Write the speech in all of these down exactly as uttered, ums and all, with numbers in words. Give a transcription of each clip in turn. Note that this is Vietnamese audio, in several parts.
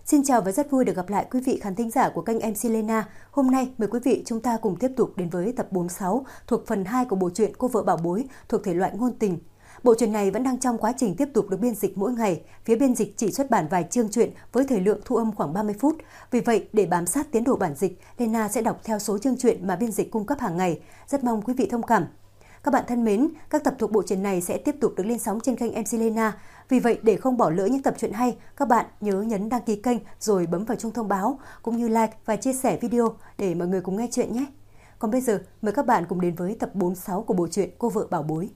Xin chào và rất vui được gặp lại quý vị khán thính giả của kênh em xê Lena. Hôm nay mời quý vị chúng ta cùng tiếp tục đến với tập bốn mươi sáu thuộc phần hai của bộ truyện Cô vợ bảo bối thuộc thể loại ngôn tình. Bộ truyện này vẫn đang trong quá trình tiếp tục được biên dịch mỗi ngày. Phía biên dịch chỉ xuất bản vài chương truyện với thời lượng thu âm khoảng ba mươi phút. Vì vậy, để bám sát tiến độ bản dịch, Lena sẽ đọc theo số chương truyện mà biên dịch cung cấp hàng ngày. Rất mong quý vị thông cảm. Các bạn thân mến, các tập thuộc bộ truyện này sẽ tiếp tục được lên sóng trên kênh em xê Lena. Vì vậy, để không bỏ lỡ những tập truyện hay, các bạn nhớ nhấn đăng ký kênh rồi bấm vào chuông thông báo, cũng như like và chia sẻ video để mọi người cùng nghe chuyện nhé. Còn bây giờ, mời các bạn cùng đến với tập bốn mươi sáu của bộ truyện Cô vợ bảo bối.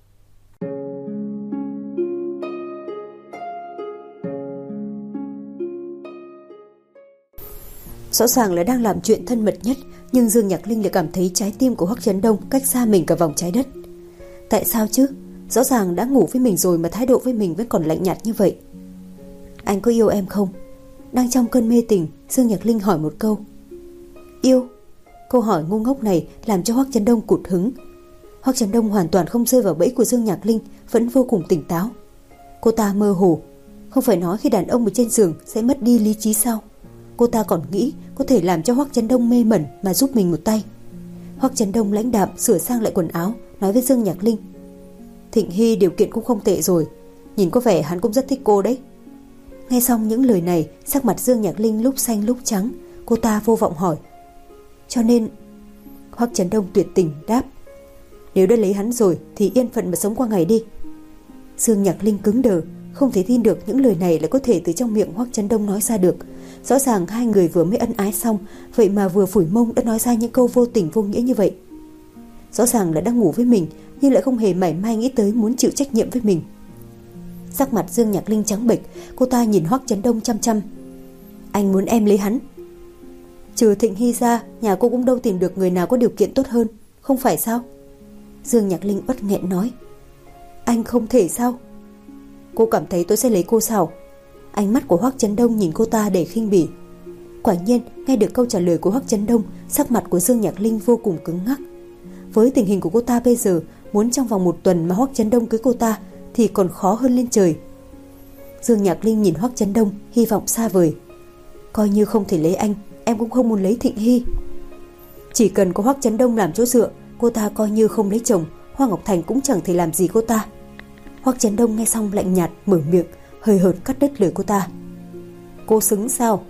Rõ ràng là đang làm chuyện thân mật nhất, nhưng Dương Nhạc Linh lại cảm thấy trái tim của Hoắc Chấn Đông cách xa mình cả vòng trái đất. Tại sao chứ? Rõ ràng đã ngủ với mình rồi mà thái độ với mình vẫn còn lạnh nhạt như vậy. Anh có yêu em không? Đang trong cơn mê tình, Dương Nhạc Linh hỏi một câu. Yêu? Câu hỏi ngu ngốc này làm cho Hoắc Chấn Đông cụt hứng. Hoắc Chấn Đông hoàn toàn không rơi vào bẫy của Dương Nhạc Linh, vẫn vô cùng tỉnh táo. Cô ta mơ hồ. Không phải nói khi đàn ông ở trên giường sẽ mất đi lý trí sao? Cô ta còn nghĩ có thể làm cho Hoắc Chấn Đông mê mẩn mà giúp mình một tay. Hoắc Chấn Đông lãnh đạm sửa sang lại quần áo, nói với Dương Nhạc Linh. Thịnh Hy điều kiện cũng không tệ rồi, nhìn có vẻ hắn cũng rất thích cô đấy. Nghe xong những lời này, sắc mặt Dương Nhạc Linh lúc xanh lúc trắng. Cô ta vô vọng hỏi. Cho nên... Hoắc Chấn Đông tuyệt tình đáp. Nếu đã lấy hắn rồi thì yên phận mà sống qua ngày đi. Dương Nhạc Linh cứng đờ, không thể tin được những lời này lại có thể từ trong miệng Hoắc Chấn Đông nói ra được. Rõ ràng hai người vừa mới ân ái xong, vậy mà vừa phủi mông đã nói ra những câu vô tình vô nghĩa như vậy. Rõ ràng là đang ngủ với mình, nhưng lại không hề mảy may nghĩ tới muốn chịu trách nhiệm với mình. Sắc mặt Dương Nhạc Linh trắng bệch, cô ta nhìn Hoắc Chấn Đông chăm chăm. Anh muốn em lấy hắn? Trừ Thịnh Hy ra, nhà cô cũng đâu tìm được người nào có điều kiện tốt hơn, không phải sao? Dương Nhạc Linh uất nghẹn nói. Anh không thể sao? Cô cảm thấy tôi sẽ lấy cô sao? Ánh mắt của Hoắc Chấn Đông nhìn cô ta để khinh bỉ. Quả nhiên, nghe được câu trả lời của Hoắc Chấn Đông, sắc mặt của Dương Nhạc Linh vô cùng cứng ngắc. Với tình hình của cô ta bây giờ, muốn trong vòng một tuần mà Hoắc Chấn Đông cưới cô ta thì còn khó hơn lên trời. Dương Nhạc Linh nhìn Hoắc Chấn Đông, hy vọng xa vời. Coi như không thể lấy anh, em cũng không muốn lấy Thịnh Hy. Chỉ cần có Hoắc Chấn Đông làm chỗ dựa, cô ta coi như không lấy chồng, Hoa Ngọc Thành cũng chẳng thể làm gì cô ta. Hoắc Chấn Đông nghe xong lạnh nhạt mở miệng, hơi hợt cắt đứt lời cô ta. Cô xứng sao?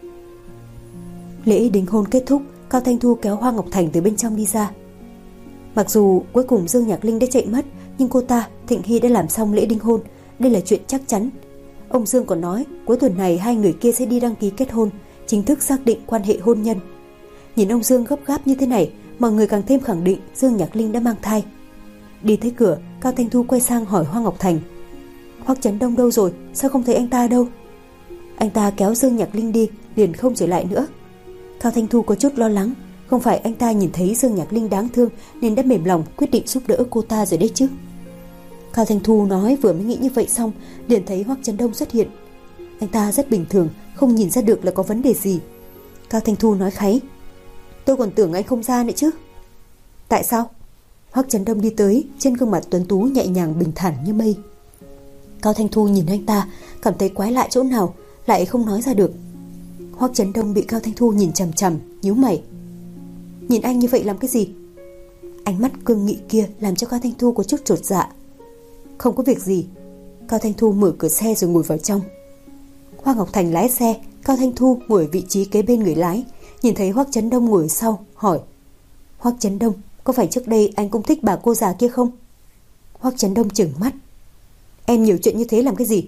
Lễ đính hôn kết thúc, Cao Thanh Thu kéo Hoa Ngọc Thành từ bên trong đi ra. Mặc dù cuối cùng Dương Nhạc Linh đã chạy mất, nhưng cô ta, Thịnh Hy đã làm xong lễ đính hôn, đây là chuyện chắc chắn. Ông Dương còn nói cuối tuần này hai người kia sẽ đi đăng ký kết hôn, chính thức xác định quan hệ hôn nhân. Nhìn ông Dương gấp gáp như thế này, mọi người càng thêm khẳng định Dương Nhạc Linh đã mang thai. Đi tới cửa, Cao Thanh Thu quay sang hỏi Hoa Ngọc Thành. Hoắc Chấn Đông đâu rồi, sao không thấy anh ta đâu? Anh ta kéo Dương Nhạc Linh đi, liền không trở lại nữa. Cao Thanh Thu có chút lo lắng, không phải anh ta nhìn thấy Dương Nhạc Linh đáng thương nên đã mềm lòng quyết định giúp đỡ cô ta rồi đấy chứ? Cao Thanh Thu nói vừa mới nghĩ như vậy xong, liền thấy Hoắc Chấn Đông xuất hiện. Anh ta rất bình thường, không nhìn ra được là có vấn đề gì. Cao Thanh Thu nói kháy. Tôi còn tưởng anh không ra nữa chứ. Tại sao? Hoắc Chấn Đông đi tới, trên gương mặt tuấn tú nhẹ nhàng bình thản như mây. Cao Thanh Thu nhìn anh ta, cảm thấy quái lạ chỗ nào, lại không nói ra được. Hoắc Chấn Đông bị Cao Thanh Thu nhìn chằm chằm, nhíu mày. Nhìn anh như vậy làm cái gì? Ánh mắt cương nghị kia làm cho Cao Thanh Thu có chút chột dạ. Không có việc gì. Cao Thanh Thu mở cửa xe rồi ngồi vào trong. Hoa Ngọc Thành lái xe, Cao Thanh Thu ngồi ở vị trí kế bên người lái, nhìn thấy Hoắc Chấn Đông ngồi sau, hỏi. Hoắc Chấn Đông, có phải trước đây anh cũng thích bà cô già kia không? Hoắc Chấn Đông trừng mắt. Em nhiều chuyện như thế làm cái gì?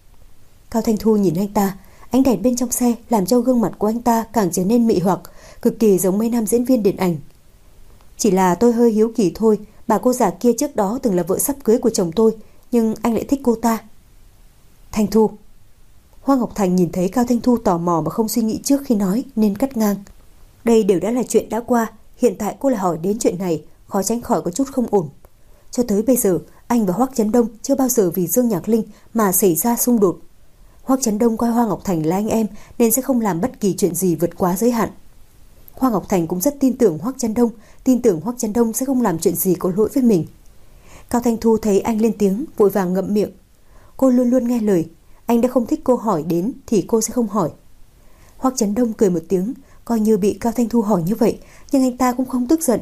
Cao Thanh Thu nhìn anh ta, ánh đèn bên trong xe làm cho gương mặt của anh ta càng trở nên mị hoặc, cực kỳ giống mấy nam diễn viên điện ảnh. Chỉ là tôi hơi hiếu kỳ thôi, bà cô già kia trước đó từng là vợ sắp cưới của chồng tôi, nhưng anh lại thích cô ta. Thanh Thu. Hoa Ngọc Thành nhìn thấy Cao Thanh Thu tò mò mà không suy nghĩ trước khi nói nên cắt ngang. Đây đều đã là chuyện đã qua, hiện tại cô lại hỏi đến chuyện này, khó tránh khỏi có chút không ổn. Cho tới bây giờ, anh và Hoắc Chấn Đông chưa bao giờ vì Dương Nhạc Linh mà xảy ra xung đột. Hoắc Chấn Đông coi Hoa Ngọc Thành là anh em nên sẽ không làm bất kỳ chuyện gì vượt quá giới hạn. Hoa Ngọc Thành cũng rất tin tưởng Hoắc Chấn Đông, tin tưởng Hoắc Chấn Đông sẽ không làm chuyện gì có lỗi với mình. Cao Thanh Thu thấy anh lên tiếng, vội vàng ngậm miệng. Cô luôn luôn nghe lời, Anh đã không thích cô hỏi đến thì cô sẽ không hỏi. Hoắc Chấn Đông cười một tiếng, coi như bị Cao Thanh Thu hỏi như vậy, nhưng anh ta cũng không tức giận.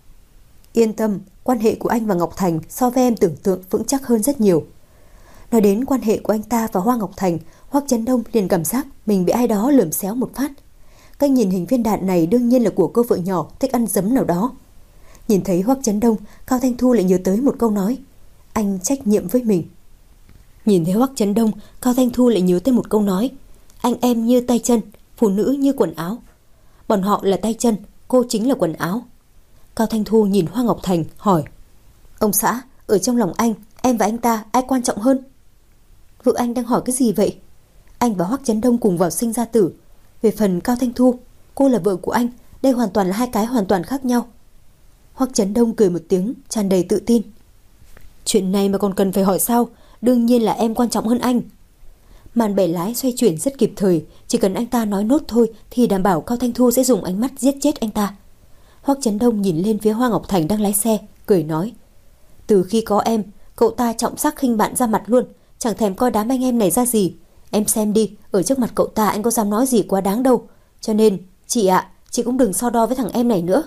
Yên tâm, quan hệ của anh và Ngọc Thành so với em tưởng tượng vững chắc hơn rất nhiều. Nói đến quan hệ của anh ta và Hoa Ngọc Thành, Hoắc Chấn Đông liền cảm giác mình bị ai đó lườm xéo một phát. Cách nhìn hình viên đạn này đương nhiên là của cô vợ nhỏ thích ăn giấm nào đó. Nhìn thấy Hoắc Chấn Đông, Cao Thanh Thu lại nhớ tới một câu nói: anh trách nhiệm với mình. Nhìn thấy Hoắc Chấn Đông, Cao Thanh Thu lại nhớ tới một câu nói: anh em như tay chân, phụ nữ như quần áo. Bọn họ là tay chân, cô chính là quần áo. Cao Thanh Thu nhìn Hoa Ngọc Thành hỏi: ông xã, ở trong lòng anh, em và anh ta ai quan trọng hơn? Vợ anh đang hỏi cái gì vậy? Anh và Hoắc Chấn Đông cùng vào sinh ra tử. Về phần Cao Thanh Thu, cô là vợ của anh, đây hoàn toàn là hai cái hoàn toàn khác nhau. Hoắc Chấn Đông cười một tiếng, tràn đầy tự tin. Chuyện này mà còn cần phải hỏi sao? Đương nhiên là em quan trọng hơn anh. Màn bẻ lái xoay chuyển rất kịp thời, chỉ cần anh ta nói nốt thôi thì đảm bảo Cao Thanh Thu sẽ dùng ánh mắt giết chết anh ta. Hoắc Chấn Đông nhìn lên phía Hoa Ngọc Thành đang lái xe, cười nói: từ khi có em, cậu ta trọng sắc khinh bạn ra mặt luôn, chẳng thèm coi đám anh em này ra gì. Em xem đi, ở trước mặt cậu ta anh có dám nói gì quá đáng đâu. Cho nên, chị ạ, à, chị cũng đừng so đo với thằng em này nữa.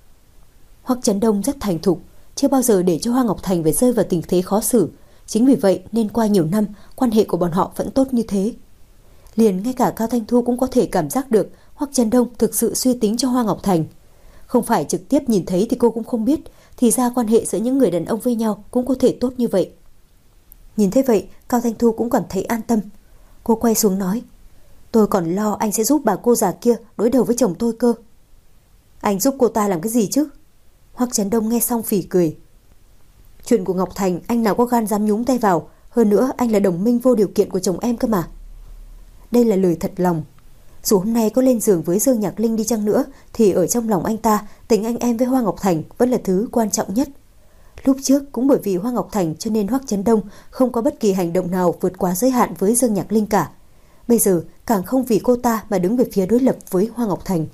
Hoắc Chấn Đông rất thành thục, chưa bao giờ để cho Hoa Ngọc Thành phải rơi vào tình thế khó xử. Chính vì vậy nên qua nhiều năm, quan hệ của bọn họ vẫn tốt như thế. Liền ngay cả Cao Thanh Thu cũng có thể cảm giác được Hoắc Chấn Đông thực sự suy tính cho Hoa Ngọc Thành. Không phải trực tiếp nhìn thấy thì cô cũng không biết, thì ra quan hệ giữa những người đàn ông với nhau cũng có thể tốt như vậy. Nhìn thế vậy, Cao Thanh Thu cũng cảm thấy an tâm. Cô quay xuống nói: tôi còn lo anh sẽ giúp bà cô già kia đối đầu với chồng tôi cơ. Anh giúp cô ta làm cái gì chứ? Hoắc Chấn Đông nghe xong phì cười. Chuyện của Ngọc Thành anh nào có gan dám nhúng tay vào, hơn nữa anh là đồng minh vô điều kiện của chồng em cơ mà. Đây là lời thật lòng. Dù hôm nay có lên giường với Dương Nhạc Linh đi chăng nữa thì ở trong lòng anh ta, tình anh em với Hoa Ngọc Thành vẫn là thứ quan trọng nhất. Lúc trước cũng bởi vì Hoa Ngọc Thành cho nên Hoắc Chấn Đông không có bất kỳ hành động nào vượt quá giới hạn với Dương Nhạc Linh cả. Bây giờ càng không vì cô ta mà đứng về phía đối lập với Hoa Ngọc Thành.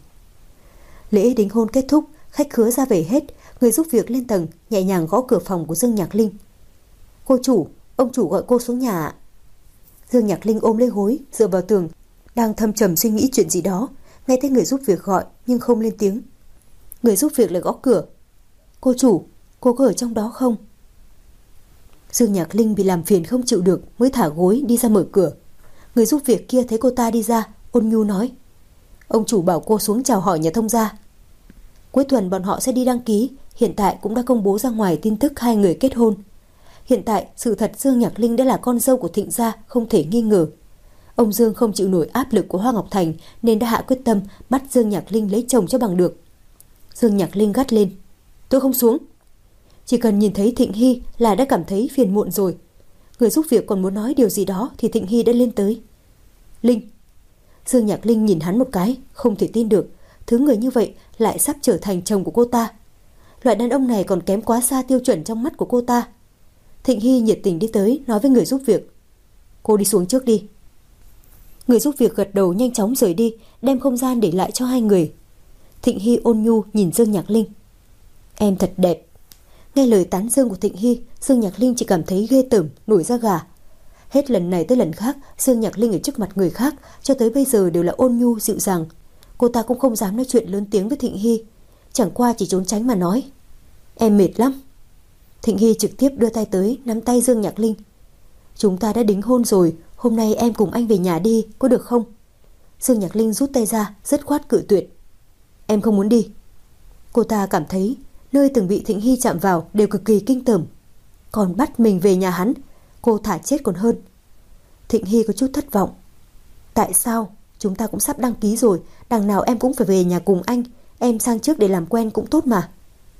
Lễ đính hôn kết thúc, khách khứa ra về hết, người giúp việc lên tầng nhẹ nhàng gõ cửa phòng của Dương Nhạc Linh. Cô chủ, ông chủ gọi cô xuống nhà ạ. Dương Nhạc Linh ôm lấy gối dựa vào tường, đang thâm trầm suy nghĩ chuyện gì đó, nghe thấy người giúp việc gọi nhưng không lên tiếng. Người giúp việc lại gõ cửa. Cô chủ, cô có ở trong đó không? Dương Nhạc Linh bị làm phiền không chịu được mới thả gối đi ra mở cửa. Người giúp việc kia thấy cô ta đi ra, ôn nhu nói: ông chủ bảo cô xuống chào hỏi nhà thông gia. Cuối tuần bọn họ sẽ đi đăng ký, hiện tại cũng đã công bố ra ngoài tin tức hai người kết hôn. Hiện tại sự thật Dương Nhạc Linh đã là con dâu của Thịnh gia không thể nghi ngờ. Ông Dương không chịu nổi áp lực của Hoa Ngọc Thành nên đã hạ quyết tâm bắt Dương Nhạc Linh lấy chồng cho bằng được. Dương Nhạc Linh gắt lên: tôi không xuống. Chỉ cần nhìn thấy Thịnh Hy là đã cảm thấy phiền muộn rồi. Người giúp việc còn muốn nói điều gì đó thì Thịnh Hy đã lên tới. Linh. Dương Nhạc Linh nhìn hắn một cái, không thể tin được, thứ người như vậy lại sắp trở thành chồng của cô ta. Loại đàn ông này còn kém quá xa tiêu chuẩn trong mắt của cô ta. Thịnh Hy nhiệt tình đi tới nói với người giúp việc: cô đi xuống trước đi. Người giúp việc gật đầu nhanh chóng rời đi, đem không gian để lại cho hai người. Thịnh Hy ôn nhu nhìn Dương Nhạc Linh: em thật đẹp. Nghe lời tán dương của Thịnh Hy, Dương Nhạc Linh chỉ cảm thấy ghê tởm, nổi da gà. Hết lần này tới lần khác, Dương Nhạc Linh ở trước mặt người khác cho tới bây giờ đều là ôn nhu dịu dàng. Cô ta cũng không dám nói chuyện lớn tiếng với Thịnh Hy, chẳng qua chỉ trốn tránh mà nói: em mệt lắm. Thịnh Hy trực tiếp đưa tay tới nắm tay Dương Nhạc Linh: chúng ta đã đính hôn rồi, hôm nay em cùng anh về nhà đi, có được không? Dương Nhạc Linh rút tay ra, dứt khoát cự tuyệt: em không muốn đi. Cô ta cảm thấy nơi từng bị Thịnh Hy chạm vào đều cực kỳ kinh tởm, còn bắt mình về nhà hắn, cô thả chết còn hơn. Thịnh Hy có chút thất vọng: tại sao? Chúng ta cũng sắp đăng ký rồi, đằng nào em cũng phải về nhà cùng anh, em sang trước để làm quen cũng tốt mà.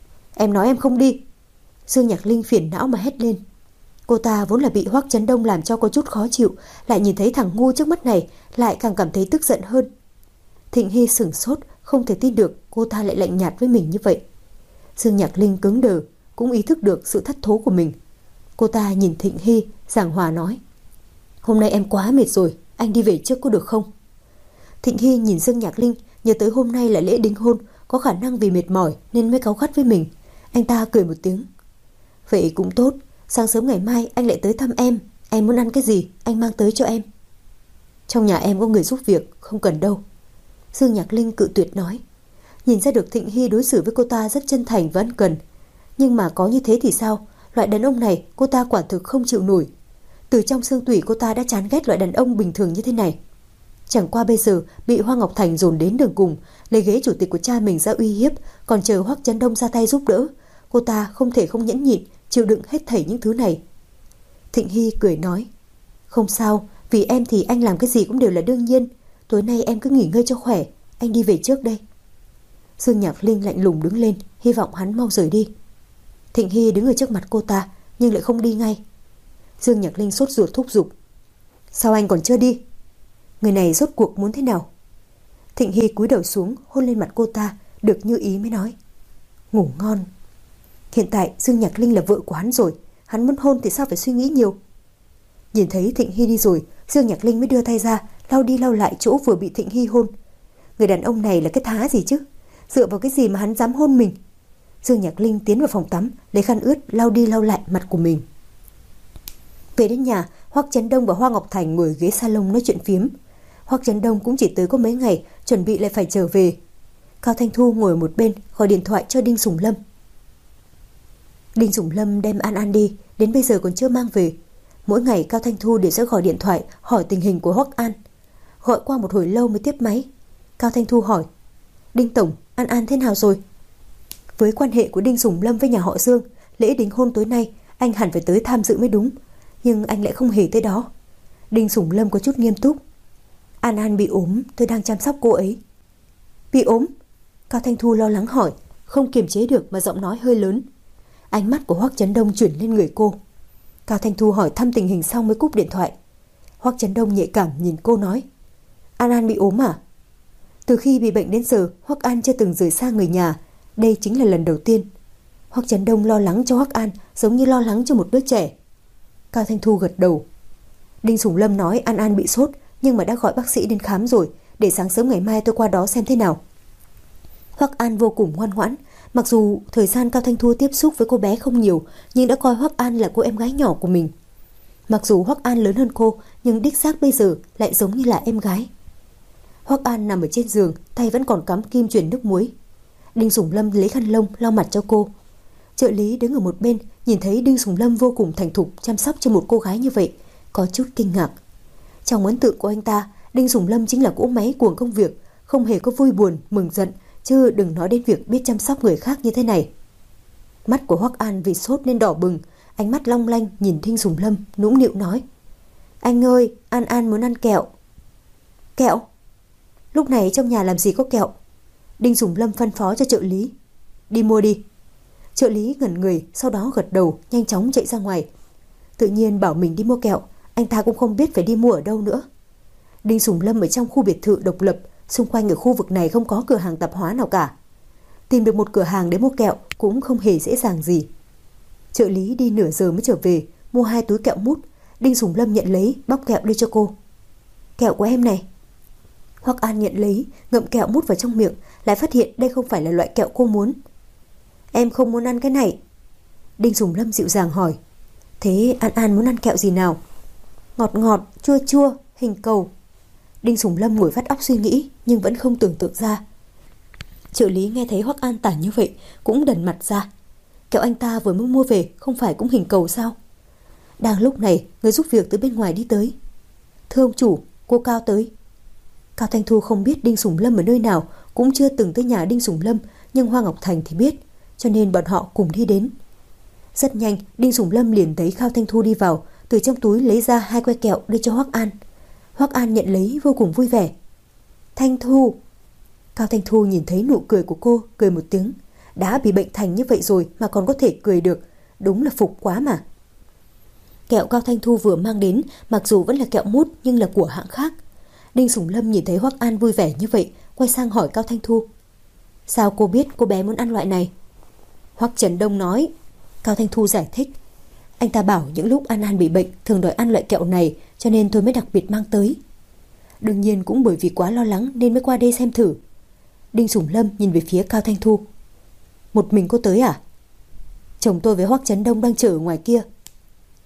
Em nói em không đi. Dương Nhạc Linh phiền não mà hét lên. Cô ta vốn là bị Hoắc Chấn Đông làm cho có chút khó chịu, lại nhìn thấy thằng ngu trước mắt này lại càng cảm thấy tức giận hơn. Thịnh Hy sửng sốt, không thể tin được cô ta lại lạnh nhạt với mình như vậy. Dương Nhạc Linh cứng đờ, cũng ý thức được sự thất thố của mình. Cô ta nhìn Thịnh Hy, giảng hòa nói: hôm nay em quá mệt rồi, anh đi về trước có được không? Thịnh Hy nhìn Dương Nhạc Linh, nhớ tới hôm nay là lễ đính hôn, có khả năng vì mệt mỏi nên mới cáu gắt với mình. Anh ta cười một tiếng: vậy cũng tốt, sáng sớm ngày mai anh lại tới thăm em, Em muốn ăn cái gì anh mang tới cho em. Trong nhà em có người giúp việc, không cần đâu. Dương Nhạc Linh cự tuyệt nói. Nhìn ra được Thịnh Hy đối xử với cô ta rất chân thành và ân cần. Nhưng mà có như thế thì sao? Loại đàn ông này cô ta quả thực không chịu nổi. Từ trong xương tủy cô ta đã chán ghét loại đàn ông bình thường như thế này. Chẳng qua bây giờ bị Hoa Ngọc Thành dồn đến đường cùng, lấy ghế chủ tịch của cha mình ra uy hiếp, còn chờ Hoắc Chấn Đông ra tay giúp đỡ. Cô ta không thể không nhẫn nhịn, chịu đựng hết thảy những thứ này. Thịnh Hy cười nói. Không sao, vì em thì anh làm cái gì cũng đều là đương nhiên. Tối nay em cứ nghỉ ngơi cho khỏe, anh đi về trước đây. Dương Nhạc Linh lạnh lùng đứng lên, hy vọng hắn mau rời đi. Thịnh Hy đứng ở trước mặt cô ta, nhưng lại không đi ngay. Dương Nhạc Linh sốt ruột thúc giục. Sao anh còn chưa đi? Người này rốt cuộc muốn thế nào? Thịnh Hy cúi đầu xuống, hôn lên mặt cô ta, được như ý mới nói. Ngủ ngon. Hiện tại Dương Nhạc Linh là vợ của hắn rồi, hắn muốn hôn thì sao phải suy nghĩ nhiều. Nhìn thấy Thịnh Hy đi rồi, Dương Nhạc Linh mới đưa tay ra, lau đi lau lại chỗ vừa bị Thịnh Hy hôn. Người đàn ông này là cái thá gì chứ? Dựa vào cái gì mà hắn dám hôn mình? Dương Nhạc Linh tiến vào phòng tắm, lấy khăn ướt lau đi lau lại mặt của mình. Về đến nhà, Hoắc Chấn Đông và Hoa Ngọc Thành ngồi ghế salon nói chuyện phiếm. Hoắc Chấn Đông cũng chỉ tới có mấy ngày, chuẩn bị lại phải trở về. Cao Thanh Thu ngồi một bên gọi điện thoại cho Đinh Sùng Lâm. Đinh Sùng Lâm đem An An đi, đến bây giờ còn chưa mang về. Mỗi ngày Cao Thanh Thu đều sẽ gọi điện thoại hỏi tình hình của Hoắc An. Gọi qua một hồi lâu mới tiếp máy. Cao Thanh Thu hỏi. Đinh Tổng, An An thế nào rồi? Với quan hệ của Đinh Sùng Lâm với nhà họ Dương, lễ đính hôn tối nay anh hẳn phải tới tham dự mới đúng. Nhưng anh lại không hề tới đó. Đinh Sùng Lâm có chút nghiêm túc. An An bị ốm, tôi đang chăm sóc cô ấy. Bị ốm? Cao Thanh Thu lo lắng hỏi, không kiềm chế được mà giọng nói hơi lớn. Ánh mắt của Hoắc Chấn Đông chuyển lên người cô. Cao Thanh Thu hỏi thăm tình hình xong mới cúp điện thoại. Hoắc Chấn Đông nhạy cảm nhìn cô nói. An An bị ốm à? Từ khi bị bệnh đến giờ, Hoắc An chưa từng rời xa người nhà. Đây chính là lần đầu tiên. Hoắc Chấn Đông lo lắng cho Hoắc An giống như lo lắng cho một đứa trẻ. Cao Thanh Thu gật đầu. Đinh Sùng Lâm nói An An bị sốt, nhưng mà đã gọi bác sĩ đến khám rồi, để sáng sớm ngày mai tôi qua đó xem thế nào. Hoắc An vô cùng ngoan ngoãn. Mặc dù thời gian Cao Thanh Thu tiếp xúc với cô bé không nhiều, nhưng đã coi Hoắc An là cô em gái nhỏ của mình. Mặc dù Hoắc An lớn hơn cô, nhưng đích xác bây giờ lại giống như là em gái. Hoắc An nằm ở trên giường, tay vẫn còn cắm kim chuyển nước muối. Đinh Sùng Lâm lấy khăn lông lau mặt cho cô. Trợ lý đứng ở một bên, nhìn thấy Đinh Sùng Lâm vô cùng thành thục chăm sóc cho một cô gái như vậy, có chút kinh ngạc. Trong ấn tượng của anh ta, Đinh Sùng Lâm chính là cỗ máy cuồng công việc, không hề có vui buồn, mừng giận, chứ đừng nói đến việc biết chăm sóc người khác như thế này. Mắt của Hoắc An vì sốt nên đỏ bừng, ánh mắt long lanh nhìn Đinh Sùng Lâm, nũng nịu nói. Anh ơi, An An muốn ăn kẹo. Kẹo? Lúc này trong nhà làm gì có kẹo? Đinh Sùng Lâm phân phó cho trợ lý. Đi mua đi. Trợ lý ngẩn người, sau đó gật đầu, nhanh chóng chạy ra ngoài. Tự nhiên bảo mình đi mua kẹo, anh ta cũng không biết phải đi mua ở đâu nữa. Đinh Sùng Lâm ở trong khu biệt thự độc lập, xung quanh ở khu vực này không có cửa hàng tạp hóa nào cả. Tìm được một cửa hàng để mua kẹo cũng không hề dễ dàng gì. Trợ lý đi nửa giờ mới trở về, mua hai túi kẹo mút. Đinh Sùng Lâm nhận lấy, bóc kẹo đưa cho cô. Kẹo của em này. Hoắc An nhận lấy, ngậm kẹo mút vào trong miệng, lại phát hiện đây không phải là loại kẹo cô muốn. Em không muốn ăn cái này. Đinh Sùng Lâm dịu dàng hỏi. Thế An An muốn ăn kẹo gì nào? Ngọt ngọt, chua chua, hình cầu. Đinh Sùng Lâm ngồi vắt óc suy nghĩ, nhưng vẫn không tưởng tượng ra. Trợ lý nghe thấy Hoắc An tả như vậy cũng đần mặt ra. Kẹo anh ta vừa mới mua về không phải cũng hình cầu sao? Đang lúc này, người giúp việc từ bên ngoài đi tới. Thưa ông chủ, cô Cao tới. Cao Thanh Thu không biết Đinh Sùng Lâm ở nơi nào, cũng chưa từng tới nhà Đinh Sùng Lâm, nhưng Hoa Ngọc Thành thì biết, cho nên bọn họ cùng đi đến. Rất nhanh, Đinh Sùng Lâm liền thấy Cao Thanh Thu đi vào, từ trong túi lấy ra hai que kẹo đưa cho Hoắc An. Hoắc An nhận lấy vô cùng vui vẻ. Thanh Thu. Cao Thanh Thu nhìn thấy nụ cười của cô, cười một tiếng. Đã bị bệnh thành như vậy rồi mà còn có thể cười được, đúng là phục quá mà. Kẹo Cao Thanh Thu vừa mang đến, mặc dù vẫn là kẹo mút nhưng là của hãng khác. Đinh Sùng Lâm nhìn thấy Hoắc An vui vẻ như vậy, quay sang hỏi Cao Thanh Thu. Sao cô biết cô bé muốn ăn loại này? Hoắc Trấn Đông nói. Cao Thanh Thu giải thích. Anh ta bảo những lúc An An bị bệnh thường đòi ăn loại kẹo này, cho nên tôi mới đặc biệt mang tới. Đương nhiên cũng bởi vì quá lo lắng nên mới qua đây xem thử. Đinh Sùng Lâm nhìn về phía Cao Thanh Thu. Một mình cô tới à? Chồng tôi với Hoắc Trấn Đông đang chờ ở ngoài kia.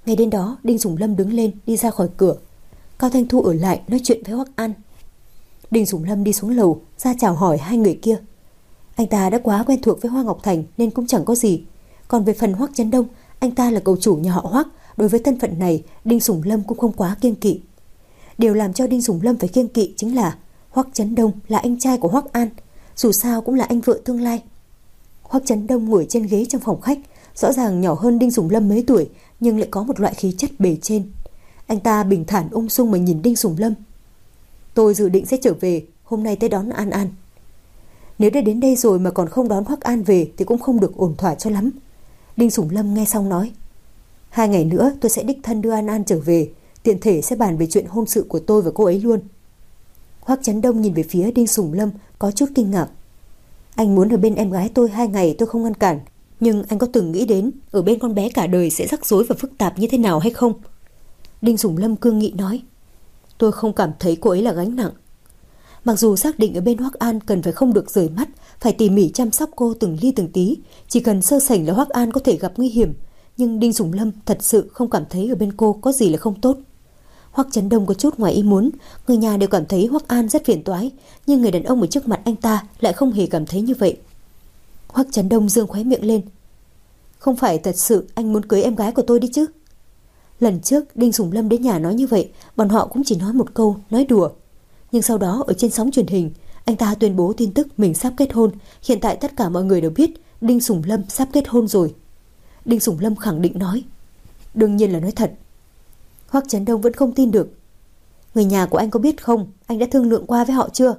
Ngay đến đó Đinh Sủng Lâm đứng lên đi ra khỏi cửa. Cao Thanh Thu ở lại nói chuyện với Hoắc An. Đinh Sủng Lâm đi xuống lầu ra chào hỏi hai người kia. Anh ta đã quá quen thuộc với Hoa Ngọc Thành nên cũng chẳng có gì. Còn về phần Hoắc Chấn Đông, anh ta là cậu chủ nhà họ Hoắc, đối với thân phận này Đinh Sủng Lâm cũng không quá kiêng kỵ. Điều làm cho Đinh Sủng Lâm phải kiêng kỵ chính là Hoắc Chấn Đông là anh trai của Hoắc An, dù sao cũng là anh vợ tương lai. Hoắc Chấn Đông ngồi trên ghế trong phòng khách, rõ ràng nhỏ hơn Đinh Sủng Lâm mấy tuổi nhưng lại có một loại khí chất bề trên. Anh ta bình thản ung dung mà nhìn Đinh Sủng Lâm. Tôi dự định sẽ trở về, hôm nay tới đón An An. Nếu đã đến đây rồi mà còn không đón Hoắc An về thì cũng không được ổn thỏa cho lắm. Đinh Sủng Lâm nghe xong nói, hai ngày nữa tôi sẽ đích thân đưa An An trở về, tiện thể sẽ bàn về chuyện hôn sự của tôi và cô ấy luôn. Hoắc Chấn Đông nhìn về phía Đinh Sủng Lâm có chút kinh ngạc. Anh muốn ở bên em gái tôi hai ngày tôi không ngăn cản, nhưng anh có từng nghĩ đến ở bên con bé cả đời sẽ rắc rối và phức tạp như thế nào hay không? Đinh Sủng Lâm cương nghị nói, tôi không cảm thấy cô ấy là gánh nặng. Mặc dù xác định ở bên Hoắc An cần phải không được rời mắt, phải tỉ mỉ chăm sóc cô từng ly từng tí, chỉ cần sơ sẩy là Hoắc An có thể gặp nguy hiểm, nhưng Đinh Sủng Lâm thật sự không cảm thấy ở bên cô có gì là không tốt. Hoắc Chấn Đông có chút ngoài ý muốn, người nhà đều cảm thấy Hoắc An rất phiền toái, nhưng người đàn ông ở trước mặt anh ta lại không hề cảm thấy như vậy. Hoắc Chấn Đông giương khóe miệng lên. Không phải thật sự anh muốn cưới em gái của tôi đi chứ? Lần trước Đinh Sủng Lâm đến nhà nói như vậy, bọn họ cũng chỉ nói một câu, nói đùa. Nhưng sau đó ở trên sóng truyền hình, anh ta tuyên bố tin tức mình sắp kết hôn. Hiện tại tất cả mọi người đều biết Đinh Sủng Lâm sắp kết hôn rồi. Đinh Sủng Lâm khẳng định nói, đương nhiên là nói thật. Hoắc Chấn Đông vẫn không tin được. Người nhà của anh có biết không? Anh đã thương lượng qua với họ chưa?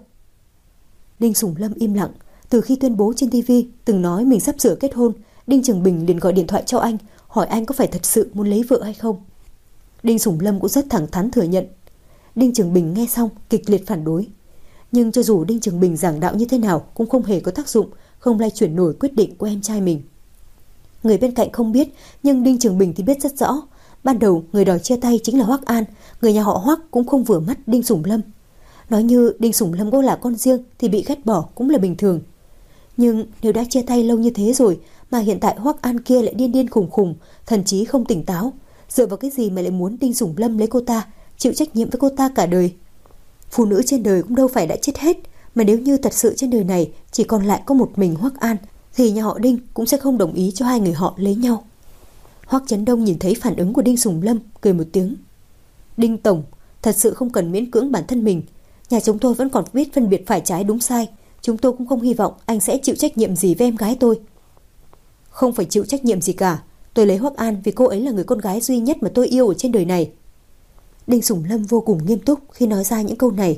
Đinh Sủng Lâm im lặng. Từ khi tuyên bố trên ti vi từng nói mình sắp sửa kết hôn, Đinh Trường Bình liền gọi điện thoại cho anh, hỏi anh có phải thật sự muốn lấy vợ hay không. Đinh Sủng Lâm cũng rất thẳng thắn thừa nhận. Đinh Trường Bình nghe xong kịch liệt phản đối. Nhưng cho dù Đinh Trường Bình giảng đạo như thế nào cũng không hề có tác dụng, không lay chuyển nổi quyết định của em trai mình. Người bên cạnh không biết, nhưng Đinh Trường Bình thì biết rất rõ. Ban đầu người đòi chia tay chính là Hoắc An, người nhà họ Hoắc cũng không vừa mắt Đinh Sủng Lâm. Nói như Đinh Sủng Lâm có là con riêng thì bị ghét bỏ cũng là bình thường. Nhưng nếu đã chia tay lâu như thế rồi mà hiện tại Hoắc An kia lại điên điên khùng khùng, thần trí không tỉnh táo, dựa vào cái gì mà lại muốn Đinh Sủng Lâm lấy cô ta, chịu trách nhiệm với cô ta cả đời? Phụ nữ trên đời cũng đâu phải đã chết hết, mà nếu như thật sự trên đời này chỉ còn lại có một mình Hoắc An thì nhà họ Đinh cũng sẽ không đồng ý cho hai người họ lấy nhau. Hoắc Chấn Đông nhìn thấy phản ứng của Đinh Sủng Lâm, cười một tiếng. Đinh tổng, thật sự không cần miễn cưỡng bản thân mình. Nhà chúng tôi vẫn còn biết phân biệt phải trái đúng sai. Chúng tôi cũng không hy vọng anh sẽ chịu trách nhiệm gì với em gái tôi. Không phải chịu trách nhiệm gì cả. Tôi lấy Hoắc An vì cô ấy là người con gái duy nhất mà tôi yêu ở trên đời này. Đinh Sủng Lâm vô cùng nghiêm túc khi nói ra những câu này.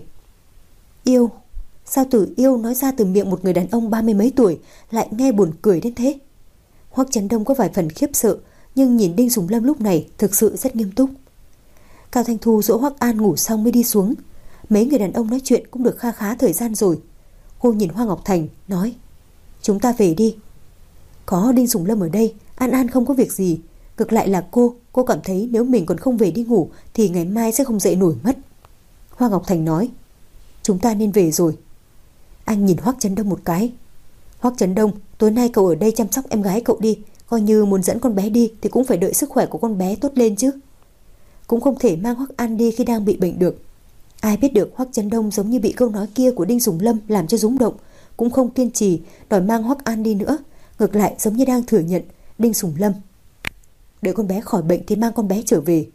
Yêu? Sao từ yêu nói ra từ miệng một người đàn ông ba mươi mấy tuổi lại nghe buồn cười đến thế? Hoắc Chấn Đông có vài phần khiếp sợ, nhưng nhìn Đinh Sủng Lâm lúc này thực sự rất nghiêm túc. Cao Thanh Thu dỗ Hoắc An ngủ xong mới đi xuống. Mấy người đàn ông nói chuyện cũng được kha khá thời gian rồi. Cô nhìn Hoa Ngọc Thành nói, chúng ta về đi. Có Đinh Sủng Lâm ở đây, An An không có việc gì. Ngược lại là cô, cô cảm thấy nếu mình còn không về đi ngủ thì ngày mai sẽ không dậy nổi mất. Hoa Ngọc Thành nói, chúng ta nên về rồi. Anh nhìn Hoắc Chấn Đông một cái. Hoắc Chấn Đông, tối nay cậu ở đây chăm sóc em gái cậu đi. Coi như muốn dẫn con bé đi thì cũng phải đợi sức khỏe của con bé tốt lên chứ. Cũng không thể mang Hoắc An đi khi đang bị bệnh được. Ai biết được Hoắc Chấn Đông giống như bị câu nói kia của Đinh Sủng Lâm làm cho rúng động, cũng không kiên trì đòi mang Hoắc An đi nữa. Ngược lại giống như đang thừa nhận Đinh Sủng Lâm, đợi con bé khỏi bệnh thì mang con bé trở về.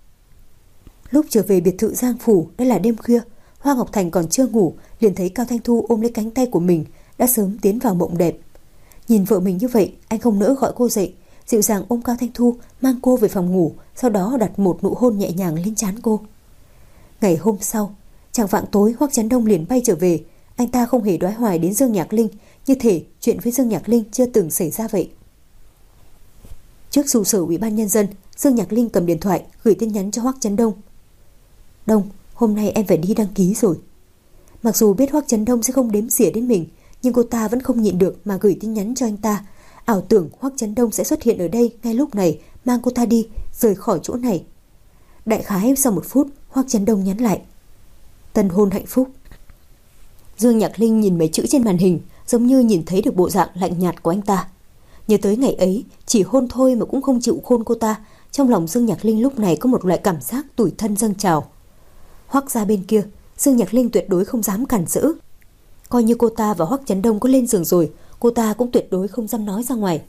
Lúc trở về biệt thự Giang Phủ đã là đêm khuya. Hoa Ngọc Thành còn chưa ngủ liền thấy Cao Thanh Thu ôm lấy cánh tay của mình, đã sớm tiến vào mộng đẹp. Nhìn vợ mình như vậy, anh không nỡ gọi cô dậy, dịu dàng ôm Cao Thanh Thu mang cô về phòng ngủ, sau đó đặt một nụ hôn nhẹ nhàng lên trán cô. Ngày hôm sau, chạng vạng tối Hoắc Chấn Đông liền bay trở về. Anh ta không hề đoái hoài đến Dương Nhạc Linh, như thể chuyện với Dương Nhạc Linh chưa từng xảy ra vậy. Trước trụ sở Ủy ban Nhân dân, Dương Nhạc Linh cầm điện thoại gửi tin nhắn cho Hoắc Chấn Đông. Đông, hôm nay em phải đi đăng ký rồi. Mặc dù biết Hoắc Chấn Đông sẽ không đếm xỉa đến mình, nhưng cô ta vẫn không nhịn được mà gửi tin nhắn cho anh ta, ảo tưởng Hoắc Chấn Đông sẽ xuất hiện ở đây ngay lúc này, mang cô ta đi, rời khỏi chỗ này. Đại khái sau một phút, Hoắc Chấn Đông nhắn lại, tân hôn hạnh phúc. Dương Nhạc Linh nhìn mấy chữ trên màn hình, giống như nhìn thấy được bộ dạng lạnh nhạt của anh ta. Nhớ tới ngày ấy, chỉ hôn thôi mà cũng không chịu hôn cô ta, Trong lòng Dương Nhạc Linh lúc này có một loại cảm giác tủi thân dâng trào. Hoắc gia bên kia, Dương Nhạc Linh tuyệt đối không dám cản rỡ. Coi như cô ta và Hoắc Chấn Đông có lên giường rồi, cô ta cũng tuyệt đối không dám nói ra ngoài.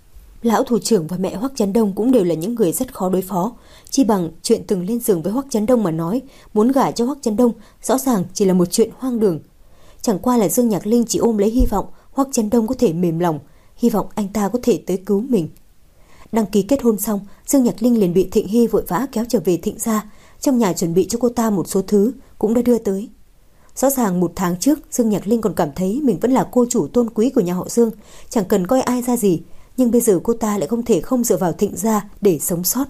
Lão thủ trưởng và mẹ Hoắc Chấn Đông cũng đều là những người rất khó đối phó, chi bằng chuyện từng lên giường với Hoắc Chấn Đông mà nói, muốn gả cho Hoắc Chấn Đông rõ ràng chỉ là một chuyện hoang đường. Chẳng qua là Dương Nhạc Linh chỉ ôm lấy hy vọng Hoắc Chấn Đông có thể mềm lòng, hy vọng anh ta có thể tới cứu mình. Đăng ký kết hôn xong, Dương Nhạc Linh liền bị Thịnh Hy vội vã kéo trở về Thịnh gia. Trong nhà chuẩn bị cho cô ta một số thứ cũng đã đưa tới. Rõ ràng một tháng trước, Dương Nhạc Linh còn cảm thấy mình vẫn là cô chủ tôn quý của nhà họ Dương, chẳng cần coi ai ra gì, nhưng bây giờ cô ta lại không thể không dựa vào Thịnh gia để sống sót.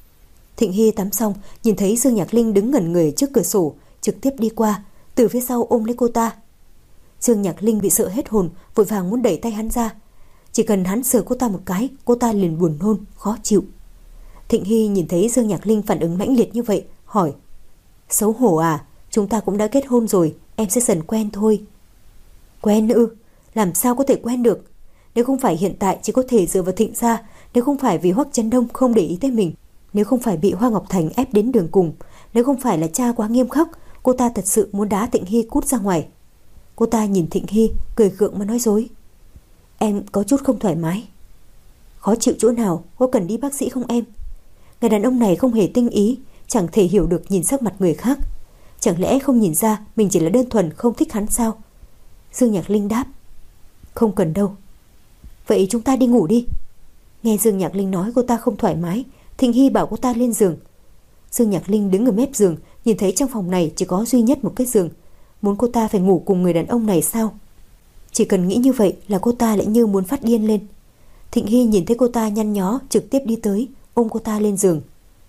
Thịnh Hy tắm xong, nhìn thấy Dương Nhạc Linh đứng ngẩn người trước cửa sổ, trực tiếp đi qua, từ phía sau ôm lấy cô ta. Dương Nhạc Linh bị sợ hết hồn, vội vàng muốn đẩy tay hắn ra. Chỉ cần hắn sờ cô ta một cái, cô ta liền buồn nôn, khó chịu. Thịnh Hy nhìn thấy Dương Nhạc Linh phản ứng mãnh liệt như vậy, hỏi: xấu hổ à? Chúng ta cũng đã kết hôn rồi, em sẽ dần quen thôi. Quen ư? Làm sao có thể quen được? Nếu không phải hiện tại chỉ có thể dựa vào Thịnh gia, nếu không phải vì Hoắc Chấn Đông không để ý tới mình, nếu không phải bị Hoa Ngọc Thành ép đến đường cùng, nếu không phải là cha quá nghiêm khắc, cô ta thật sự muốn đá Thịnh Hy cút ra ngoài. Cô ta nhìn Thịnh Hy, cười gượng mà nói dối: em có chút không thoải mái. Khó chịu chỗ nào, có cần đi bác sĩ không em? Người đàn ông này không hề tinh ý, chẳng thể hiểu được nhìn sắc mặt người khác. Chẳng lẽ không nhìn ra mình chỉ là đơn thuần không thích hắn sao? Dương Nhạc Linh đáp: không cần đâu. Vậy chúng ta đi ngủ đi. Nghe Dương Nhạc Linh nói cô ta không thoải mái, Thịnh Hy bảo cô ta lên giường. Dương Nhạc Linh đứng ở mép giường, nhìn thấy trong phòng này chỉ có duy nhất một cái giường. Muốn cô ta phải ngủ cùng người đàn ông này sao? Chỉ cần nghĩ như vậy là cô ta lại như muốn phát điên lên. Thịnh Hy nhìn thấy cô ta nhăn nhó, trực tiếp đi tới, ôm cô ta lên giường.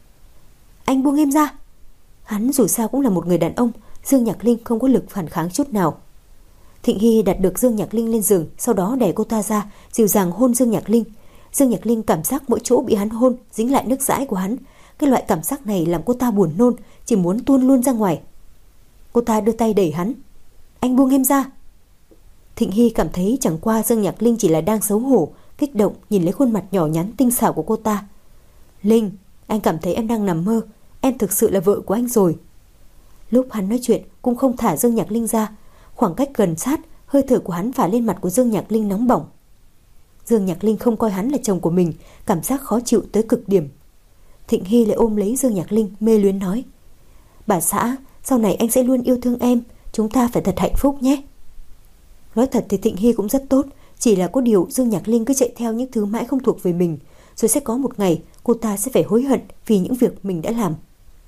Anh buông em ra. Hắn dù sao cũng là một người đàn ông, Dương Nhạc Linh không có lực phản kháng chút nào. Thịnh Hy đặt được Dương Nhạc Linh lên giường, sau đó đẩy cô ta ra, dịu dàng hôn Dương Nhạc Linh. Dương Nhạc Linh cảm giác mỗi chỗ bị hắn hôn dính lại nước dãi của hắn. Cái loại cảm giác này làm cô ta buồn nôn, chỉ muốn tuôn luôn ra ngoài. Cô ta đưa tay đẩy hắn. Anh buông em ra. Thịnh Hy cảm thấy chẳng qua Dương Nhạc Linh chỉ là đang xấu hổ, kích động nhìn lấy khuôn mặt nhỏ nhắn tinh xảo của cô ta. Linh, anh cảm thấy em đang nằm mơ, em thực sự là vợ của anh rồi. Lúc hắn nói chuyện cũng không thả Dương Nhạc Linh ra, khoảng cách gần sát, hơi thở của hắn phả lên mặt của Dương Nhạc Linh nóng bỏng. Dương Nhạc Linh không coi hắn là chồng của mình, cảm giác khó chịu tới cực điểm. Thịnh Hy lại ôm lấy Dương Nhạc Linh, mê luyến nói: bà xã, sau này anh sẽ luôn yêu thương em, chúng ta phải thật hạnh phúc nhé. Nói thật thì Thịnh Hy cũng rất tốt, chỉ là có điều Dương Nhạc Linh cứ chạy theo những thứ mãi không thuộc về mình, rồi sẽ có một ngày cô ta sẽ phải hối hận vì những việc mình đã làm.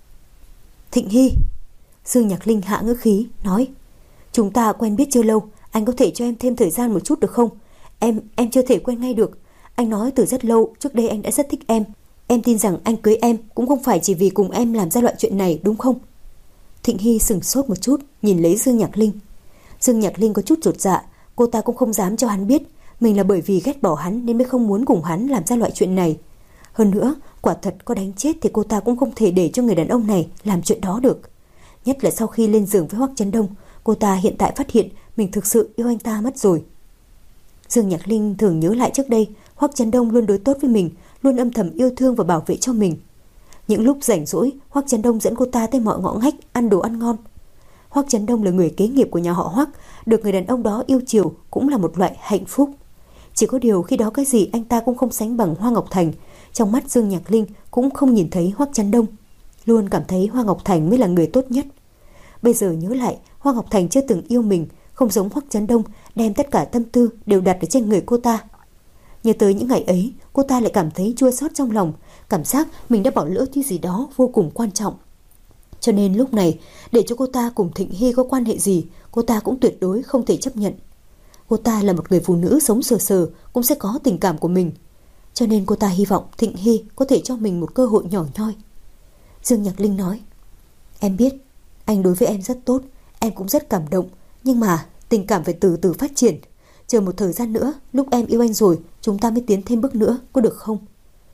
Thịnh Hy, Dương Nhạc Linh hạ ngữ khí nói: chúng ta quen biết chưa lâu, anh có thể cho em thêm thời gian một chút được không? Em, em chưa thể quen ngay được. Anh nói từ rất lâu, trước đây anh đã rất thích em. Em tin rằng anh cưới em cũng không phải chỉ vì cùng em làm ra loại chuyện này, đúng không? Thịnh Hy sừng sốt một chút, nhìn lấy Dương Nhạc Linh. Dương Nhạc Linh có chút chột dạ, cô ta cũng không dám cho hắn biết mình là bởi vì ghét bỏ hắn nên mới không muốn cùng hắn làm ra loại chuyện này. Hơn nữa, quả thật có đánh chết thì cô ta cũng không thể để cho người đàn ông này làm chuyện đó được. Nhất là sau khi lên giường với Hoắc Chấn Đông, cô ta hiện tại phát hiện mình thực sự yêu anh ta mất rồi. Dương Nhạc Linh thường nhớ lại trước đây, Hoắc Chấn Đông luôn đối tốt với mình, luôn âm thầm yêu thương và bảo vệ cho mình. Những lúc rảnh rỗi, Hoắc Chấn Đông dẫn cô ta tới mọi ngõ ngách ăn đồ ăn ngon. Hoắc Chấn Đông là người kế nghiệp của nhà họ Hoắc, được người đàn ông đó yêu chiều cũng là một loại hạnh phúc. Chỉ có điều khi đó cái gì anh ta cũng không sánh bằng Hoa Ngọc Thành. Trong mắt Dương Nhạc Linh cũng không nhìn thấy Hoắc Chấn Đông, luôn cảm thấy Hoa Ngọc Thành mới là người tốt nhất. Bây giờ nhớ lại, Hoa Ngọc Thành chưa từng yêu mình, không giống Hoắc Chấn Đông đem tất cả tâm tư đều đặt ở trên người cô ta. Nhớ tới những ngày ấy, cô ta lại cảm thấy chua xót trong lòng, cảm giác mình đã bỏ lỡ thứ gì đó vô cùng quan trọng. Cho nên lúc này, để cho cô ta cùng Thịnh Hy có quan hệ gì, cô ta cũng tuyệt đối không thể chấp nhận. Cô ta là một người phụ nữ sống sờ sờ, cũng sẽ có tình cảm của mình. Cho nên cô ta hy vọng Thịnh Hy có thể cho mình một cơ hội nhỏ nhoi. Dương Nhạc Linh nói: em biết, anh đối với em rất tốt, em cũng rất cảm động, nhưng mà tình cảm phải từ từ phát triển. Chờ một thời gian nữa, lúc em yêu anh rồi, chúng ta mới tiến thêm bước nữa, có được không?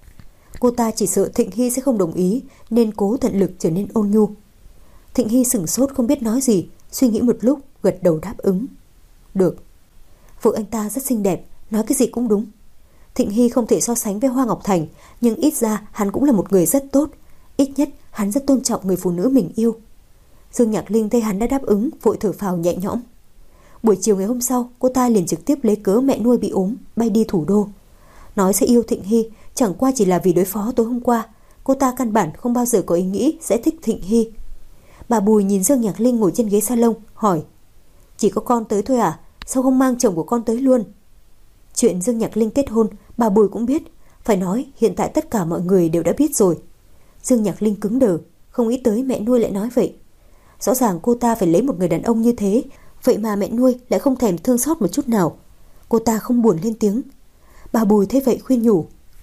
Cô ta chỉ sợ Thịnh Hy sẽ không đồng ý, nên cố tận lực trở nên ôn nhu. Thịnh Hy sửng sốt không biết nói gì, suy nghĩ một lúc, gật đầu đáp ứng. Được. Vợ anh ta rất xinh đẹp, nói cái gì cũng đúng. Thịnh Hy không thể so sánh với Hoa Ngọc Thành, nhưng ít ra hắn cũng là một người rất tốt. Ít nhất hắn rất tôn trọng người phụ nữ mình yêu. Dương Nhạc Linh thấy hắn đã đáp ứng, vội thở phào nhẹ nhõm. Buổi chiều ngày hôm sau, cô ta liền trực tiếp lấy cớ mẹ nuôi bị ốm, bay đi thủ đô. Nói sẽ yêu Thịnh Hy, chẳng qua chỉ là vì đối phó tối hôm qua. Cô ta căn bản không bao giờ có ý nghĩ sẽ thích Thịnh Hy. Bà Bùi nhìn Dương Nhạc Linh ngồi trên ghế salon, hỏi: Chỉ có con tới thôi à? Sao không mang chồng của con tới luôn? Chuyện Dương Nhạc Linh kết hôn, bà Bùi cũng biết. Phải nói hiện tại tất cả mọi người đều đã biết rồi. Dương Nhạc Linh cứng đờ, không nghĩ tới mẹ nuôi lại nói vậy. Rõ ràng cô ta phải lấy một người đàn ông như thế, vậy mà mẹ nuôi lại không thèm thương xót một chút nào. Cô ta không buồn lên tiếng. Bà Bùi thấy vậy khuyên nhủ: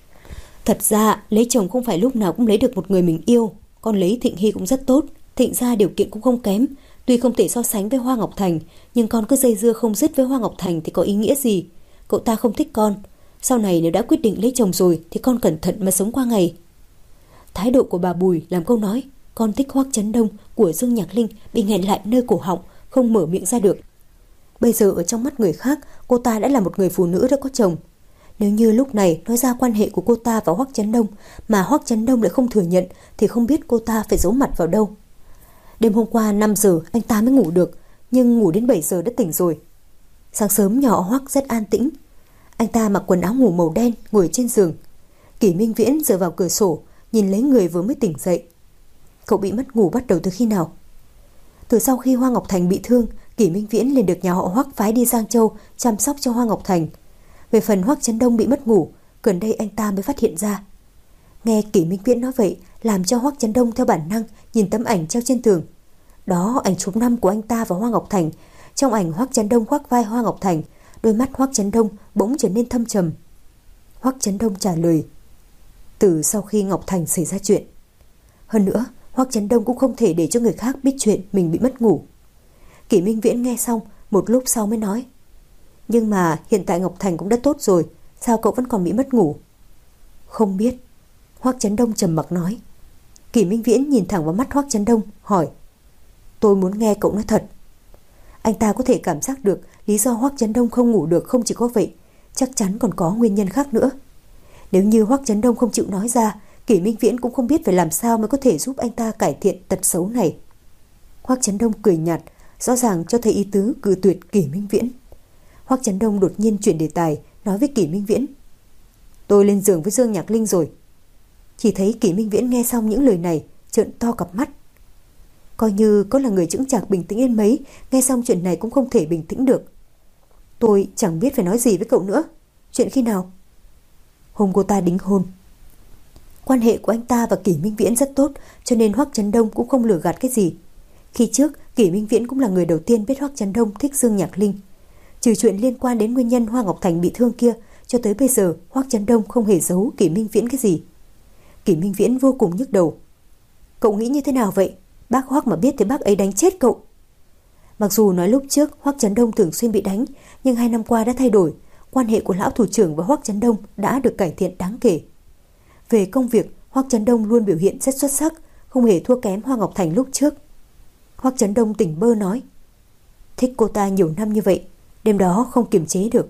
Thật ra lấy chồng không phải lúc nào cũng lấy được một người mình yêu. Con lấy Thịnh Hy cũng rất tốt, Thịnh gia điều kiện cũng không kém. Tuy không thể so sánh với Hoa Ngọc Thành, nhưng con cứ dây dưa không dứt với Hoa Ngọc Thành thì có ý nghĩa gì? Cậu ta không thích con. Sau này nếu đã quyết định lấy chồng rồi thì con cẩn thận mà sống qua ngày. Thái độ của bà Bùi làm câu nói con thích Hoắc Chấn Đông của Dương Nhạc Linh bị nghẹn lại nơi cổ họng, không mở miệng ra được. Bây giờ ở trong mắt người khác, cô ta đã là một người phụ nữ đã có chồng. Nếu như lúc này nói ra quan hệ của cô ta và Hoắc Chấn Đông mà Hoắc Chấn Đông lại không thừa nhận thì không biết cô ta phải giấu mặt vào đâu. Đêm hôm qua năm giờ anh ta mới ngủ được, nhưng ngủ đến bảy giờ đã tỉnh rồi. Sáng sớm nhà họ Hoắc rất an tĩnh. Anh ta mặc quần áo ngủ màu đen, ngồi trên giường. Kỷ Minh Viễn dựa vào cửa sổ, nhìn lấy người vừa mới tỉnh dậy. Cậu bị mất ngủ bắt đầu từ khi nào? Từ sau khi Hoa Ngọc Thành bị thương, Kỷ Minh Viễn liền được nhà họ Hoắc phái đi Giang Châu chăm sóc cho Hoa Ngọc Thành. Về phần Hoắc Chấn Đông bị mất ngủ, gần đây anh ta mới phát hiện ra. Nghe Kỷ Minh Viễn nói vậy, làm cho Hoắc Chấn Đông theo bản năng nhìn tấm ảnh treo trên tường. Đó ảnh chụp năm của anh ta và Hoa Ngọc Thành. Trong ảnh Hoắc Chấn Đông khoác vai Hoa Ngọc Thành, đôi mắt Hoắc Chấn Đông bỗng trở nên thâm trầm. Hoắc Chấn Đông trả lời: Từ sau khi Ngọc Thành xảy ra chuyện. Hơn nữa, Hoắc Chấn Đông cũng không thể để cho người khác biết chuyện mình bị mất ngủ. Kỷ Minh Viễn nghe xong, một lúc sau mới nói: Nhưng mà hiện tại Ngọc Thành cũng đã tốt rồi, sao cậu vẫn còn bị mất ngủ? Không biết. Hoắc Chấn Đông trầm mặc nói. Kỷ Minh Viễn nhìn thẳng vào mắt Hoắc Chấn Đông, hỏi: Tôi muốn nghe cậu nói thật. Anh ta có thể cảm giác được lý do Hoắc Chấn Đông không ngủ được không chỉ có vậy, chắc chắn còn có nguyên nhân khác nữa. Nếu như Hoắc Chấn Đông không chịu nói ra, Kỷ Minh Viễn cũng không biết phải làm sao mới có thể giúp anh ta cải thiện tật xấu này. Hoắc Chấn Đông cười nhạt, rõ ràng cho thấy ý tứ cự tuyệt Kỷ Minh Viễn. Hoắc Chấn Đông đột nhiên chuyển đề tài, nói với Kỷ Minh Viễn: Tôi lên giường với Dương Nhạc Linh rồi. Chỉ thấy Kỷ Minh Viễn nghe xong những lời này, trợn to cặp mắt. Coi như có là người chững chạc bình tĩnh đến mấy, nghe xong chuyện này cũng không thể bình tĩnh được. Tôi chẳng biết phải nói gì với cậu nữa. Chuyện khi nào? Hôm cô ta đính hôn. Quan hệ của anh ta và Kỷ Minh Viễn rất tốt, cho nên Hoắc Chấn Đông cũng không lừa gạt cái gì. Khi trước, Kỷ Minh Viễn cũng là người đầu tiên biết Hoắc Chấn Đông thích Dương Nhạc Linh. Trừ chuyện liên quan đến nguyên nhân Hoa Ngọc Thành bị thương kia, cho tới bây giờ Hoắc Chấn Đông không hề giấu Kỷ Minh Viễn cái gì. Kỷ Minh Viễn vô cùng nhức đầu. Cậu nghĩ như thế nào vậy? Bác Hoắc mà biết thì bác ấy đánh chết cậu. Mặc dù nói lúc trước Hoắc Chấn Đông thường xuyên bị đánh, nhưng hai năm qua đã thay đổi. Quan hệ của lão thủ trưởng và Hoắc Chấn Đông đã được cải thiện đáng kể. Về công việc, Hoắc Chấn Đông luôn biểu hiện rất xuất sắc, không hề thua kém Hoa Ngọc Thành lúc trước. Hoắc Chấn Đông tỉnh bơ nói: Thích cô ta nhiều năm như vậy, đêm đó không kiềm chế được.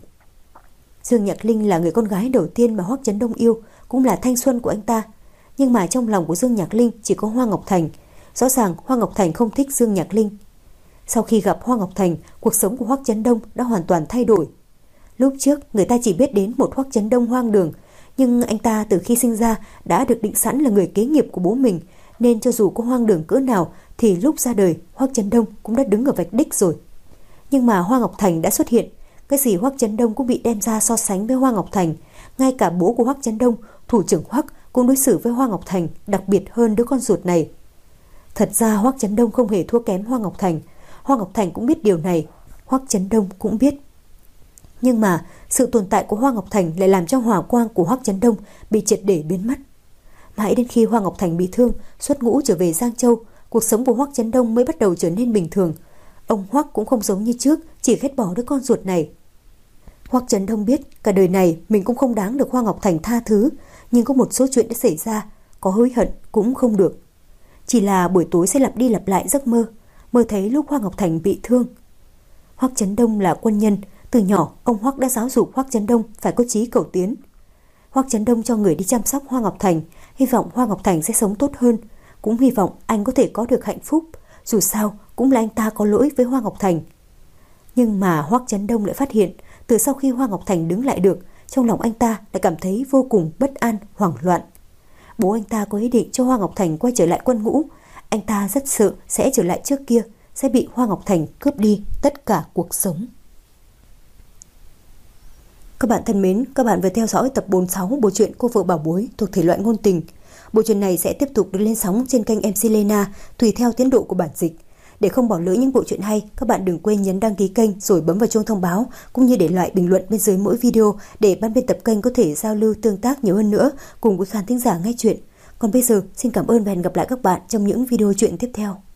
Dương Nhạc Linh là người con gái đầu tiên mà Hoắc Chấn Đông yêu, cũng là thanh xuân của anh ta. Nhưng mà trong lòng của Dương Nhạc Linh chỉ có Hoa Ngọc Thành. Rõ ràng Hoa Ngọc Thành không thích Dương Nhạc Linh. Sau khi gặp Hoa Ngọc Thành, cuộc sống của Hoắc Chấn Đông đã hoàn toàn thay đổi. Lúc trước người ta chỉ biết đến một Hoắc Chấn Đông hoang đường, nhưng anh ta từ khi sinh ra đã được định sẵn là người kế nghiệp của bố mình, nên cho dù có hoang đường cỡ nào thì lúc ra đời Hoắc Chấn Đông cũng đã đứng ở vạch đích rồi. Nhưng mà Hoa Ngọc Thành đã xuất hiện, cái gì Hoắc Chấn Đông cũng bị đem ra so sánh với Hoa Ngọc Thành. Ngay cả bố của Hoắc Chấn Đông, thủ trưởng Hoắc, cũng đối xử với Hoa Ngọc Thành đặc biệt hơn đứa con ruột này. Thật ra Hoắc Chấn Đông không hề thua kém Hoa Ngọc Thành. Hoa Ngọc Thành cũng biết điều này, Hoắc Chấn Đông cũng biết. Nhưng mà sự tồn tại của Hoa Ngọc Thành lại làm cho hào quang của Hoắc Chấn Đông bị triệt để biến mất. Mãi đến khi Hoa Ngọc Thành bị thương, xuất ngũ trở về Giang Châu, cuộc sống của Hoắc Chấn Đông mới bắt đầu trở nên bình thường. Ông Hoắc cũng không giống như trước, chỉ ghét bỏ đứa con ruột này. Hoắc Chấn Đông biết cả đời này mình cũng không đáng được Hoa Ngọc Thành tha thứ, nhưng có một số chuyện đã xảy ra, có hối hận cũng không được. Chỉ là buổi tối sẽ lặp đi lặp lại giấc mơ, mơ thấy lúc Hoa Ngọc Thành bị thương. Hoắc Chấn Đông là quân nhân, từ nhỏ ông Hoắc đã giáo dục Hoắc Chấn Đông phải có chí cầu tiến. Hoắc Chấn Đông cho người đi chăm sóc Hoa Ngọc Thành, hy vọng Hoa Ngọc Thành sẽ sống tốt hơn, cũng hy vọng anh có thể có được hạnh phúc, dù sao cũng là anh ta có lỗi với Hoa Ngọc Thành. Nhưng mà Hoắc Chấn Đông lại phát hiện, từ sau khi Hoa Ngọc Thành đứng lại được, trong lòng anh ta lại cảm thấy vô cùng bất an, hoảng loạn. Bố anh ta có ý định cho Hoa Ngọc Thành quay trở lại quân ngũ, anh ta rất sợ sẽ trở lại trước kia, sẽ bị Hoa Ngọc Thành cướp đi tất cả cuộc sống. Các bạn thân mến, các bạn vừa theo dõi tập bốn mươi sáu bộ truyện Cô vợ bảo bối thuộc thể loại ngôn tình. Bộ truyện này sẽ tiếp tục được lên sóng trên kênh em xê Lena tùy theo tiến độ của bản dịch. Để không bỏ lỡ những bộ truyện hay, các bạn đừng quên nhấn đăng ký kênh rồi bấm vào chuông thông báo, cũng như để lại bình luận bên dưới mỗi video để ban biên tập kênh có thể giao lưu tương tác nhiều hơn nữa cùng với khán thính giả nghe truyện. Còn bây giờ, xin cảm ơn và hẹn gặp lại các bạn trong những video truyện tiếp theo.